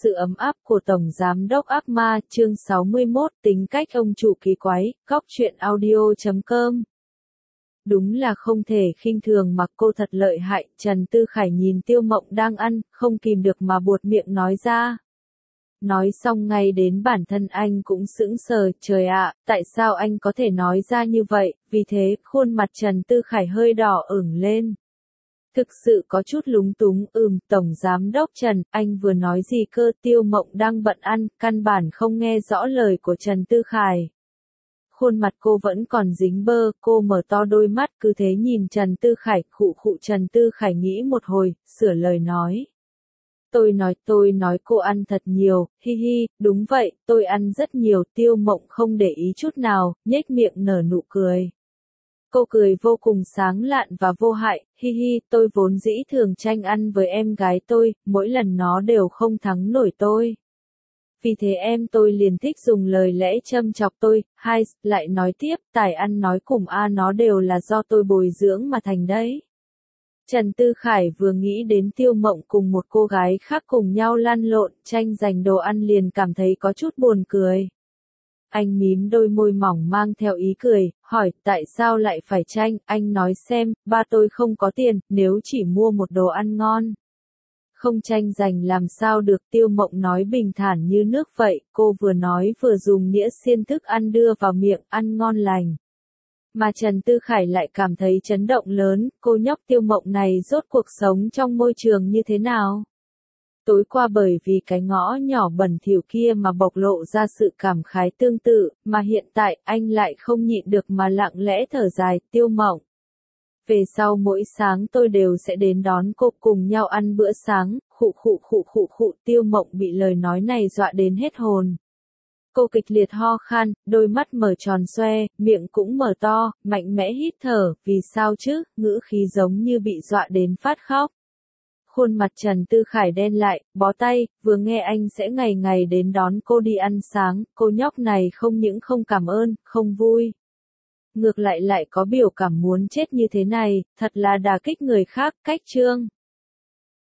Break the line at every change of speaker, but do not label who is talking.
sự ấm áp của Tổng Giám đốc Ác Ma, chương 61, tính cách ông chủ kỳ quái, góc truyện audio.com. Đúng là không thể khinh thường mà cô thật lợi hại, Trần Tư Khải nhìn Tiêu Mộng đang ăn, không kìm được mà buột miệng nói ra. Nói xong ngay đến bản thân anh cũng sững sờ, trời ạ, tại sao anh có thể nói ra như vậy, vì thế, khuôn mặt Trần Tư Khải hơi đỏ ửng lên. Thực sự có chút lúng túng, Tổng Giám đốc Trần, anh vừa nói gì cơ, Tiêu Mộng đang bận ăn, căn bản không nghe rõ lời của Trần Tư Khải. Khuôn mặt cô vẫn còn dính bơ, cô mở to đôi mắt cứ thế nhìn Trần Tư Khải, khụ Trần Tư Khải nghĩ một hồi, sửa lời nói. Tôi nói cô ăn thật nhiều, hi hi, đúng vậy, tôi ăn rất nhiều, Tiêu Mộng không để ý chút nào, nhếch miệng nở nụ cười. Cô cười vô cùng sáng lạn và vô hại, hi hi, tôi vốn dĩ thường tranh ăn với em gái tôi, mỗi lần nó đều không thắng nổi tôi. Vì thế em tôi liền thích dùng lời lẽ châm chọc tôi, hai, lại nói tiếp, tài ăn nói cùng nó đều là do tôi bồi dưỡng mà thành đấy. Trần Tư Khải vừa nghĩ đến Tiêu Mộng cùng một cô gái khác cùng nhau lăn lộn, tranh giành đồ ăn liền cảm thấy có chút buồn cười. Anh mím đôi môi mỏng mang theo ý cười, hỏi, tại sao lại phải tranh, anh nói xem, ba tôi không có tiền, nếu chỉ mua một đồ ăn ngon. Không tranh giành làm sao được, Tiêu Mộng nói bình thản như nước vậy, cô vừa nói vừa dùng đĩa xiên thức ăn đưa vào miệng, ăn ngon lành. Mà Trần Tư Khải lại cảm thấy chấn động lớn, cô nhóc Tiêu Mộng này rốt cuộc sống trong môi trường như thế nào? Tối qua bởi vì cái ngõ nhỏ bẩn thỉu kia mà bộc lộ ra sự cảm khái tương tự, mà hiện tại anh lại không nhịn được mà lặng lẽ thở dài, Tiêu Mộng. Về sau mỗi sáng tôi đều sẽ đến đón cô cùng nhau ăn bữa sáng, khụ, Tiêu Mộng bị lời nói này dọa đến hết hồn. Cô kịch liệt ho khan, đôi mắt mở tròn xoe, miệng cũng mở to, mạnh mẽ hít thở, vì sao chứ, ngữ khí giống như bị dọa đến phát khóc. Khuôn mặt Trần Tư Khải đen lại, bó tay, vừa nghe anh sẽ ngày ngày đến đón cô đi ăn sáng, cô nhóc này không những không cảm ơn, không vui. Ngược lại có biểu cảm muốn chết như thế này, thật là đả kích người khác, cách chương.